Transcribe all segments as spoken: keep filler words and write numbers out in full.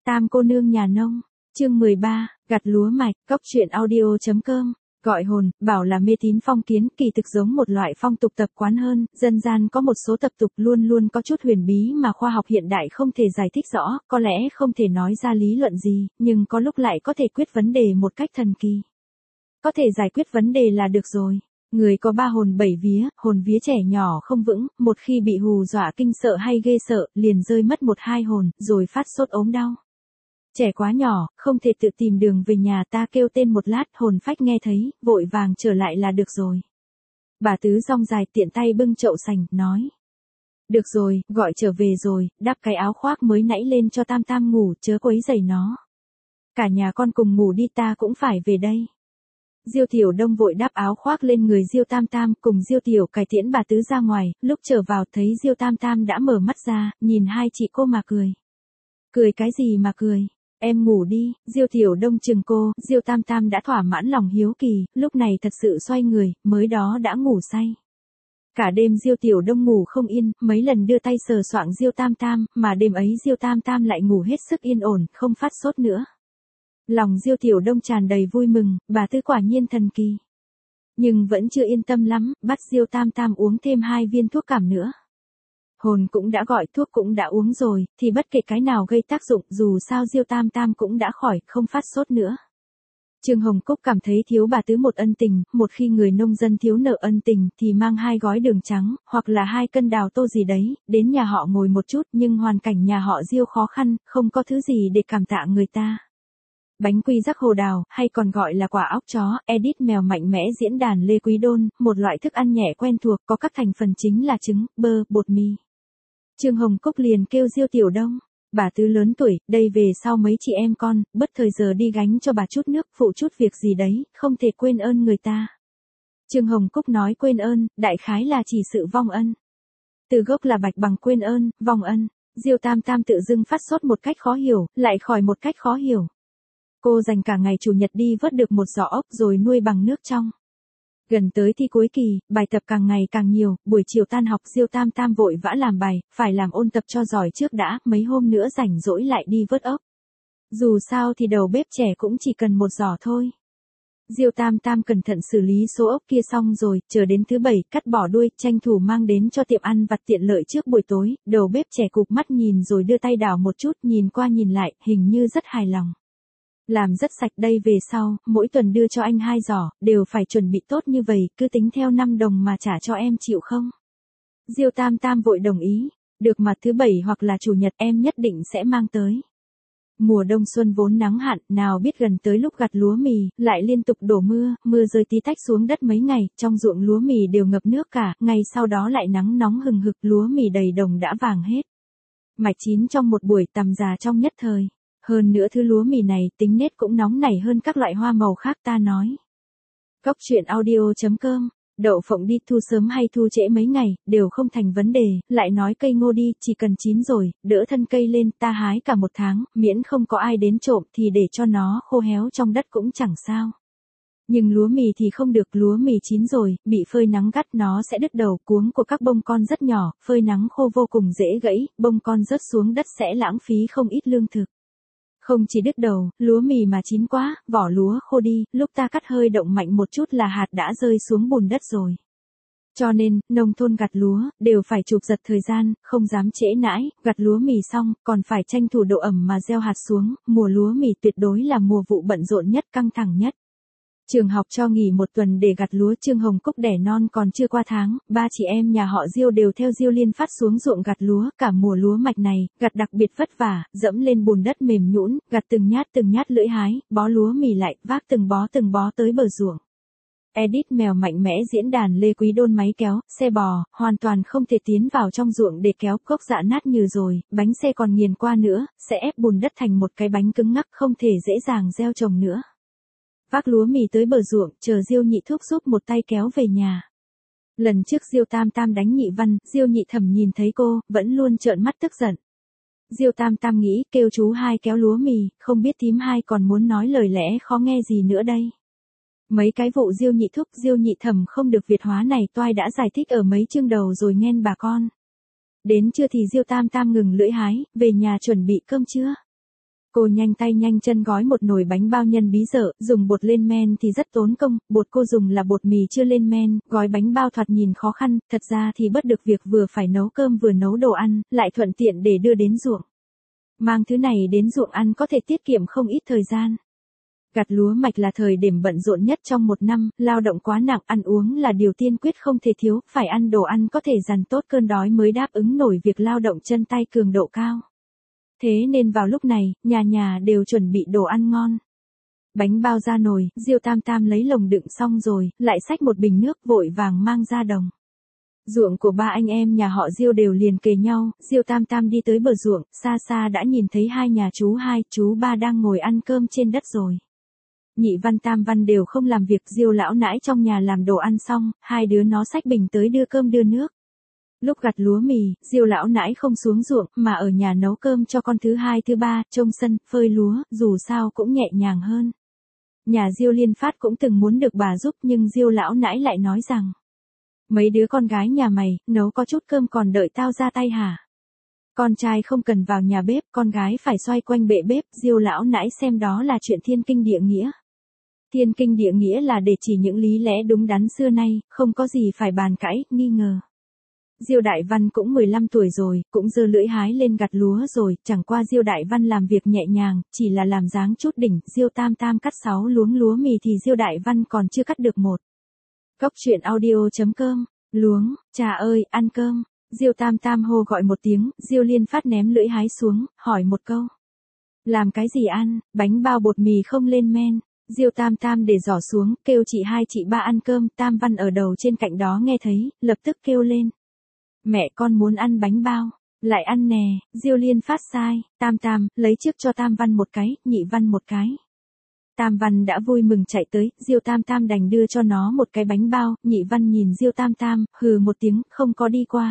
Tam cô nương nhà nông, chương mười ba, gặt lúa mạch, cóc truyện audio.com, gọi hồn, bảo là mê tín phong kiến, kỳ thực giống một loại phong tục tập quán hơn, dân gian có một số tập tục luôn luôn có chút huyền bí mà khoa học hiện đại không thể giải thích rõ, có lẽ không thể nói ra lý luận gì, nhưng có lúc lại có thể quyết vấn đề một cách thần kỳ. Có thể giải quyết vấn đề là được rồi. Người có ba hồn bảy vía, hồn vía trẻ nhỏ không vững, một khi bị hù dọa kinh sợ hay ghê sợ, liền rơi mất một hai hồn, rồi phát sốt ốm đau. Trẻ quá nhỏ, không thể tự tìm đường về nhà, ta kêu tên một lát, hồn phách nghe thấy, vội vàng trở lại là được rồi. Bà Tứ rong dài tiện tay bưng chậu sành, nói. Được rồi, gọi trở về rồi, đắp cái áo khoác mới nãy lên cho Tam Tam ngủ, chớ quấy rầy nó. Cả nhà con cùng ngủ đi, ta cũng phải về đây. Diêu Tiểu Đông vội đắp áo khoác lên người Diêu Tam Tam, cùng Diêu Tiểu Cải tiễn bà Tứ ra ngoài, lúc trở vào thấy Diêu Tam Tam đã mở mắt ra, nhìn hai chị cô mà cười. Cười cái gì mà cười? Em ngủ đi, Diêu Tiểu Đông chừng cô, Diêu Tam Tam đã thỏa mãn lòng hiếu kỳ, lúc này thật sự xoay người, mới đó đã ngủ say. Cả đêm Diêu Tiểu Đông ngủ không yên, mấy lần đưa tay sờ soạng Diêu Tam Tam, mà đêm ấy Diêu Tam Tam lại ngủ hết sức yên ổn, không phát sốt nữa. Lòng Diêu Tiểu Đông tràn đầy vui mừng, bà Tứ quả nhiên thần kỳ. Nhưng vẫn chưa yên tâm lắm, bắt Diêu Tam Tam uống thêm hai viên thuốc cảm nữa. Hồn cũng đã gọi, thuốc cũng đã uống rồi, thì bất kể cái nào gây tác dụng, dù sao Diêu Tam Tam cũng đã khỏi, không phát sốt nữa. Trương Hồng Cúc cảm thấy thiếu bà Tứ một ân tình, một khi người nông dân thiếu nợ ân tình thì mang hai gói đường trắng, hoặc là hai cân đào tô gì đấy, đến nhà họ ngồi một chút, nhưng hoàn cảnh nhà họ Diêu khó khăn, không có thứ gì để cảm tạ người ta. Bánh quy rắc hồ đào, hay còn gọi là quả óc chó, edit mèo mạnh mẽ diễn đàn Lê Quý Đôn, một loại thức ăn nhẹ quen thuộc, có các thành phần chính là trứng, bơ, bột mì. Trương Hồng Cúc liền kêu Diêu Tiểu Đông, bà Tứ lớn tuổi, đây về sau mấy chị em con, bất thời giờ đi gánh cho bà chút nước, phụ chút việc gì đấy, không thể quên ơn người ta. Trương Hồng Cúc nói quên ơn, đại khái là chỉ sự vong ân. Từ gốc là bạch bằng quên ơn, vong ân. Diêu Tam Tam tự dưng phát sốt một cách khó hiểu, lại khỏi một cách khó hiểu. Cô dành cả ngày chủ nhật đi vớt được một giỏ ốc rồi nuôi bằng nước trong. Gần tới thi cuối kỳ, bài tập càng ngày càng nhiều, buổi chiều tan học Diêu Tam Tam vội vã làm bài, phải làm ôn tập cho giỏi trước đã, mấy hôm nữa rảnh rỗi lại đi vớt ốc. Dù sao thì đầu bếp trẻ cũng chỉ cần một giỏ thôi. Diêu Tam Tam cẩn thận xử lý số ốc kia xong rồi, chờ đến thứ bảy, cắt bỏ đuôi, tranh thủ mang đến cho tiệm ăn vặt tiện lợi trước buổi tối, đầu bếp trẻ cụp mắt nhìn rồi đưa tay đảo một chút, nhìn qua nhìn lại, hình như rất hài lòng. Làm rất sạch đây về sau, mỗi tuần đưa cho anh hai giỏ, đều phải chuẩn bị tốt như vậy, cứ tính theo năm đồng mà trả cho em chịu không? Diêu Tam Tam vội đồng ý, được mà thứ bảy hoặc là chủ nhật em nhất định sẽ mang tới. Mùa đông xuân vốn nắng hạn, nào biết gần tới lúc gặt lúa mì, lại liên tục đổ mưa, mưa rơi tí tách xuống đất mấy ngày, trong ruộng lúa mì đều ngập nước cả, ngày sau đó lại nắng nóng hừng hực, lúa mì đầy đồng đã vàng hết. Mạch chín trong một buổi, tằm già trong nhất thời. Hơn nữa thứ lúa mì này tính nết cũng nóng nảy hơn các loại hoa màu khác ta nói. Cóc truyện audio.com, đậu phộng đi thu sớm hay thu trễ mấy ngày, đều không thành vấn đề, lại nói cây ngô đi, chỉ cần chín rồi, đỡ thân cây lên, ta hái cả một tháng, miễn không có ai đến trộm thì để cho nó khô héo trong đất cũng chẳng sao. Nhưng lúa mì thì không được, lúa mì chín rồi, bị phơi nắng gắt nó sẽ đứt đầu, cuống của các bông con rất nhỏ, phơi nắng khô vô cùng dễ gãy, bông con rớt xuống đất sẽ lãng phí không ít lương thực. Không chỉ đứt đầu, lúa mì mà chín quá, vỏ lúa khô đi, lúc ta cắt hơi động mạnh một chút là hạt đã rơi xuống bùn đất rồi. Cho nên, nông thôn gặt lúa, đều phải chụp giật thời gian, không dám trễ nãi, gặt lúa mì xong, còn phải tranh thủ độ ẩm mà gieo hạt xuống, mùa lúa mì tuyệt đối là mùa vụ bận rộn nhất, căng thẳng nhất. Trường học cho nghỉ một tuần để gặt lúa, Trương Hồng Cúc đẻ non còn chưa qua tháng, ba chị em nhà họ Diêu đều theo Diêu Liên Phát xuống ruộng gặt lúa, cả mùa lúa mạch này, gặt đặc biệt vất vả, dẫm lên bùn đất mềm nhũn, gặt từng nhát từng nhát lưỡi hái, bó lúa mì lại, vác từng bó từng bó tới bờ ruộng. Edit mèo mạnh mẽ diễn đàn Lê Quý Đôn máy kéo, xe bò, hoàn toàn không thể tiến vào trong ruộng để kéo, gốc dạ nát như rồi, bánh xe còn nghiền qua nữa, sẽ ép bùn đất thành một cái bánh cứng ngắc, không thể dễ dàng gieo trồng nữa. Vác lúa mì tới bờ ruộng, chờ Diêu Nhị Thúc giúp một tay kéo về nhà. Lần trước Diêu Tam Tam đánh Nhị Văn, Diêu Nhị Thẩm nhìn thấy cô, vẫn luôn trợn mắt tức giận. Diêu Tam Tam nghĩ, kêu chú hai kéo lúa mì, không biết thím hai còn muốn nói lời lẽ khó nghe gì nữa đây. Mấy cái vụ Diêu Nhị Thúc, Diêu Nhị Thẩm không được Việt hóa này toai đã giải thích ở mấy chương đầu rồi nghen bà con. Đến trưa thì Diêu Tam Tam ngừng lưỡi hái, về nhà chuẩn bị cơm trưa. Cô nhanh tay nhanh chân gói một nồi bánh bao nhân bí dợ, dùng bột lên men thì rất tốn công, bột cô dùng là bột mì chưa lên men, gói bánh bao thoạt nhìn khó khăn, thật ra thì bớt được việc vừa phải nấu cơm vừa nấu đồ ăn, lại thuận tiện để đưa đến ruộng. Mang thứ này đến ruộng ăn có thể tiết kiệm không ít thời gian. Gặt lúa mạch là thời điểm bận rộn nhất trong một năm, lao động quá nặng, ăn uống là điều tiên quyết không thể thiếu, phải ăn đồ ăn có thể dằn tốt cơn đói mới đáp ứng nổi việc lao động chân tay cường độ cao. Thế nên vào lúc này, nhà nhà đều chuẩn bị đồ ăn ngon. Bánh bao ra nồi, Diêu Tam Tam lấy lồng đựng xong rồi, lại xách một bình nước vội vàng mang ra đồng. Ruộng của ba anh em nhà họ Diêu đều liền kề nhau, Diêu Tam Tam đi tới bờ ruộng, xa xa đã nhìn thấy hai nhà chú hai, chú ba đang ngồi ăn cơm trên đất rồi. Nhị Văn Tam Văn đều không làm việc, Diêu lão nãi trong nhà làm đồ ăn xong, hai đứa nó xách bình tới đưa cơm đưa nước. Lúc gặt lúa mì, Diêu lão nãi không xuống ruộng, mà ở nhà nấu cơm cho con thứ hai thứ ba, trông sân, phơi lúa, dù sao cũng nhẹ nhàng hơn. Nhà Diêu Liên Phát cũng từng muốn được bà giúp nhưng Diêu lão nãi lại nói rằng: mấy đứa con gái nhà mày, nấu có chút cơm còn đợi tao ra tay hả? Con trai không cần vào nhà bếp, con gái phải xoay quanh bệ bếp, Diêu lão nãi xem đó là chuyện thiên kinh địa nghĩa. Thiên kinh địa nghĩa là để chỉ những lý lẽ đúng đắn xưa nay, không có gì phải bàn cãi, nghi ngờ. Diêu Đại Văn cũng mười lăm tuổi rồi, cũng giơ lưỡi hái lên gặt lúa rồi, chẳng qua Diêu Đại Văn làm việc nhẹ nhàng, chỉ là làm dáng chút đỉnh, Diêu Tam Tam cắt sáu luống lúa mì thì Diêu Đại Văn còn chưa cắt được một. Cốc truyện audio chấm com, luống, trà ơi, ăn cơm. Diêu Tam Tam hô gọi một tiếng, Diêu Liên Phát ném lưỡi hái xuống, hỏi một câu. Làm cái gì ăn, bánh bao bột mì không lên men. Diêu Tam Tam để giỏ xuống, kêu chị hai chị ba ăn cơm, Tam Văn ở đầu trên cạnh đó nghe thấy, lập tức kêu lên. Mẹ con muốn ăn bánh bao, lại ăn nè, Diêu Liên Phát sai, Tam Tam, lấy trước cho Tam Văn một cái, Nhị Văn một cái. Tam Văn đã vui mừng chạy tới, Diêu Tam Tam đành đưa cho nó một cái bánh bao, Nhị Văn nhìn Diêu Tam Tam, hừ một tiếng, không có đi qua.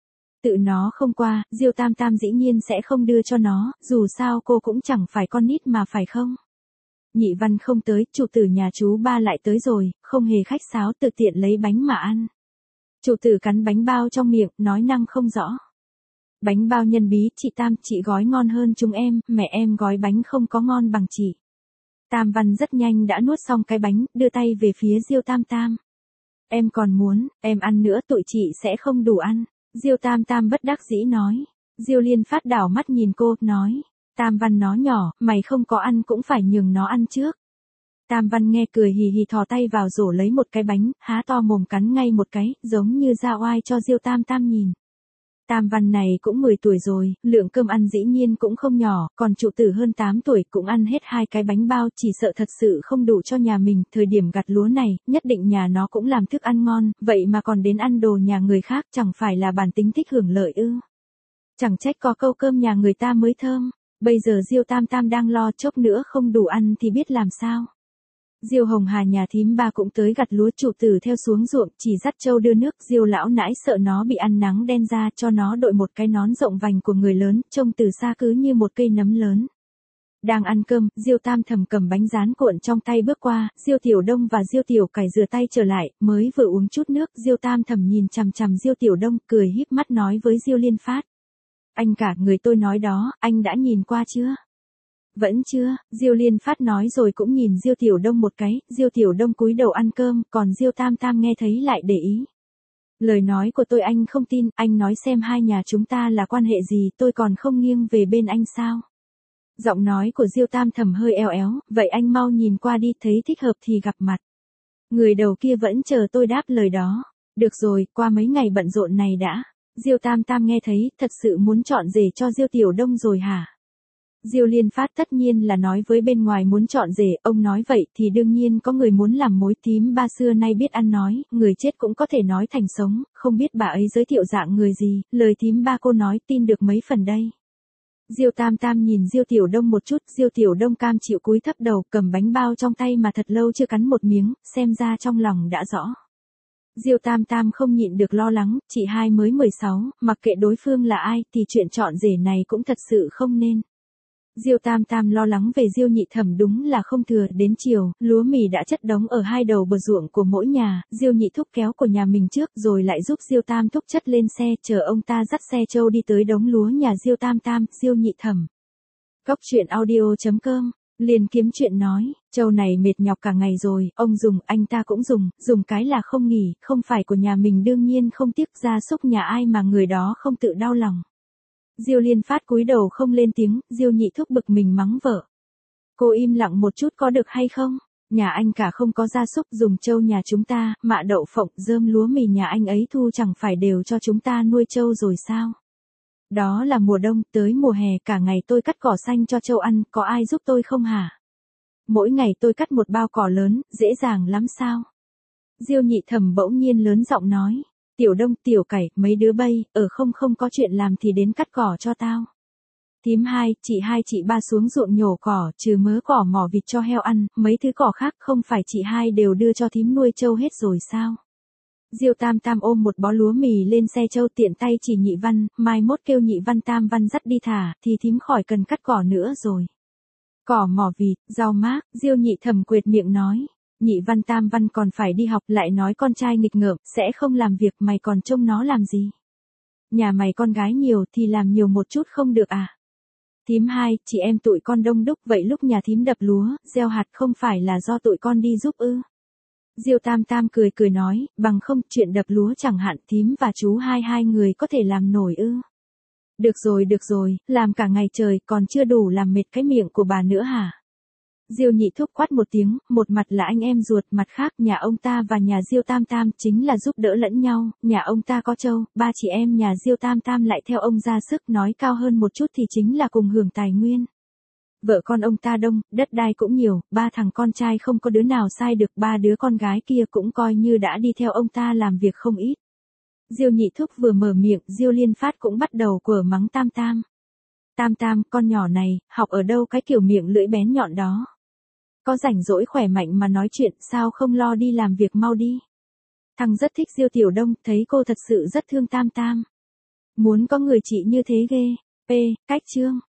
Tự nó không qua, Diêu Tam Tam dĩ nhiên sẽ không đưa cho nó, dù sao cô cũng chẳng phải con nít mà phải không? Nhị Văn không tới, chủ tử nhà chú ba lại tới rồi, không hề khách sáo tự tiện lấy bánh mà ăn. Chủ tử cắn bánh bao trong miệng, nói năng không rõ. Bánh bao nhân bí, chị Tam, chị gói ngon hơn chúng em, mẹ em gói bánh không có ngon bằng chị. Tam Văn rất nhanh đã nuốt xong cái bánh, đưa tay về phía Diêu Tam Tam. Em còn muốn, em ăn nữa tụi chị sẽ không đủ ăn. Diêu Tam Tam bất đắc dĩ nói. Diêu Liên Phát đảo mắt nhìn cô, nói. Tam Văn nó nhỏ, mày không có ăn cũng phải nhường nó ăn trước. Tam Văn nghe cười hì hì thò tay vào rổ lấy một cái bánh, há to mồm cắn ngay một cái, giống như ra oai cho Diêu Tam Tam nhìn. Tam Văn này cũng mười tuổi rồi, lượng cơm ăn dĩ nhiên cũng không nhỏ, còn trụ tử hơn tám tuổi cũng ăn hết hai cái bánh bao, chỉ sợ thật sự không đủ cho nhà mình, thời điểm gặt lúa này, nhất định nhà nó cũng làm thức ăn ngon, vậy mà còn đến ăn đồ nhà người khác, chẳng phải là bản tính thích hưởng lợi ư. Chẳng trách có câu cơm nhà người ta mới thơm, bây giờ Diêu Tam Tam đang lo chốc nữa không đủ ăn thì biết làm sao. Diêu Hồng Hà nhà thím ba cũng tới gặt lúa, chủ tử theo xuống ruộng, chỉ dắt trâu đưa nước, Diêu lão nãi sợ nó bị ăn nắng đen ra, cho nó đội một cái nón rộng vành của người lớn, trông từ xa cứ như một cây nấm lớn. Đang ăn cơm, Diêu Tam Thầm cầm bánh rán cuộn trong tay bước qua, Diêu Tiểu Đông và Diêu Tiểu Cải rửa tay trở lại, mới vừa uống chút nước, Diêu Tam Thầm nhìn chằm chằm Diêu Tiểu Đông, cười híp mắt nói với Diêu Liên Phát. Anh cả, người tôi nói đó, anh đã nhìn qua chưa? Vẫn chưa, Diêu Liên Phát nói rồi cũng nhìn Diêu Tiểu Đông một cái, Diêu Tiểu Đông cúi đầu ăn cơm, còn Diêu Tam Tam nghe thấy lại để ý. Lời nói của tôi anh không tin, anh nói xem hai nhà chúng ta là quan hệ gì, tôi còn không nghiêng về bên anh sao? Giọng nói của Diêu Tam Thầm hơi eo éo, vậy anh mau nhìn qua đi, thấy thích hợp thì gặp mặt. Người đầu kia vẫn chờ tôi đáp lời đó. Được rồi, qua mấy ngày bận rộn này đã. Diêu Tam Tam nghe thấy, thật sự muốn chọn rể cho Diêu Tiểu Đông rồi hả? Diêu Liên Phát tất nhiên là nói với bên ngoài muốn chọn rể, ông nói vậy thì đương nhiên có người muốn làm mối, thím ba xưa nay biết ăn nói, người chết cũng có thể nói thành sống, không biết bà ấy giới thiệu dạng người gì, lời thím ba cô nói tin được mấy phần đây. Diêu Tam Tam nhìn Diêu Tiểu Đông một chút, Diêu Tiểu Đông cam chịu cúi thấp đầu, cầm bánh bao trong tay mà thật lâu chưa cắn một miếng, xem ra trong lòng đã rõ. Diêu Tam Tam không nhịn được lo lắng, chị hai mới mười sáu, mặc kệ đối phương là ai thì chuyện chọn rể này cũng thật sự không nên. Diêu Tam Tam lo lắng về Diêu Nhị Thẩm đúng là không thừa, đến chiều, lúa mì đã chất đống ở hai đầu bờ ruộng của mỗi nhà, Diêu Nhị Thúc kéo của nhà mình trước rồi lại giúp Diêu Tam Thúc chất lên xe, chờ ông ta dắt xe trâu đi tới đống lúa nhà Diêu Tam Tam, Diêu Nhị Thẩm. Cốc truyện audio chấm com, liền kiếm chuyện nói, Châu này mệt nhọc cả ngày rồi, ông dùng, anh ta cũng dùng, dùng cái là không nghỉ, không phải của nhà mình đương nhiên không tiếc, gia súc nhà ai mà người đó không tự đau lòng. Diêu Liên Phát cúi đầu không lên tiếng, Diêu Nhị Thúc bực mình mắng vợ. Cô im lặng một chút có được hay không? Nhà anh cả không có gia súc, dùng trâu nhà chúng ta, mạ đậu phộng, rơm lúa mì nhà anh ấy thu chẳng phải đều cho chúng ta nuôi trâu rồi sao? Đó là mùa đông, tới mùa hè cả ngày tôi cắt cỏ xanh cho trâu ăn, có ai giúp tôi không hả? Mỗi ngày tôi cắt một bao cỏ lớn, dễ dàng lắm sao? Diêu Nhị Thẩm bỗng nhiên lớn giọng nói, Tiểu Đông, Tiểu Cải, mấy đứa bay, ở không không có chuyện làm thì đến cắt cỏ cho tao. Thím hai, chị hai chị ba xuống ruộng nhổ cỏ, trừ mớ cỏ mỏ vịt cho heo ăn, mấy thứ cỏ khác không phải chị hai đều đưa cho thím nuôi trâu hết rồi sao? Diêu Tam Tam ôm một bó lúa mì lên xe trâu tiện tay chỉ Nhị Văn, mai mốt kêu Nhị Văn Tam Văn dắt đi thả, thì thím khỏi cần cắt cỏ nữa rồi. Cỏ mỏ vịt, rau mác, Diêu Nhị Thẩm quệt miệng nói. Nhị Văn Tam Văn còn phải đi học, lại nói con trai nghịch ngợm, sẽ không làm việc, mày còn trông nó làm gì? Nhà mày con gái nhiều thì làm nhiều một chút không được à? Thím hai, chị em tụi con đông đúc, vậy lúc nhà thím đập lúa, gieo hạt không phải là do tụi con đi giúp ư? Diêu Tam Tam cười cười nói, bằng không, chuyện đập lúa chẳng hạn thím và chú hai hai người có thể làm nổi ư? Được rồi được rồi, làm cả ngày trời, còn chưa đủ làm mệt cái miệng của bà nữa hả? Diêu Nhị Thúc quát một tiếng, một mặt là anh em ruột, mặt khác nhà ông ta và nhà Diêu Tam Tam chính là giúp đỡ lẫn nhau, nhà ông ta có trâu, ba chị em nhà Diêu Tam Tam lại theo ông ra sức, nói cao hơn một chút thì chính là cùng hưởng tài nguyên. Vợ con ông ta đông, đất đai cũng nhiều, ba thằng con trai không có đứa nào sai được, ba đứa con gái kia cũng coi như đã đi theo ông ta làm việc không ít. Diêu Nhị Thúc vừa mở miệng, Diêu Liên Phát cũng bắt đầu quở mắng Tam Tam. Tam Tam, con nhỏ này, học ở đâu cái kiểu miệng lưỡi bén nhọn đó? Có rảnh rỗi khỏe mạnh mà nói chuyện, sao không lo đi làm việc mau đi. Thằng rất thích Diêu Tiểu Đông, thấy cô thật sự rất thương Tam Tam. Muốn có người chị như thế ghê. P. Cách chương.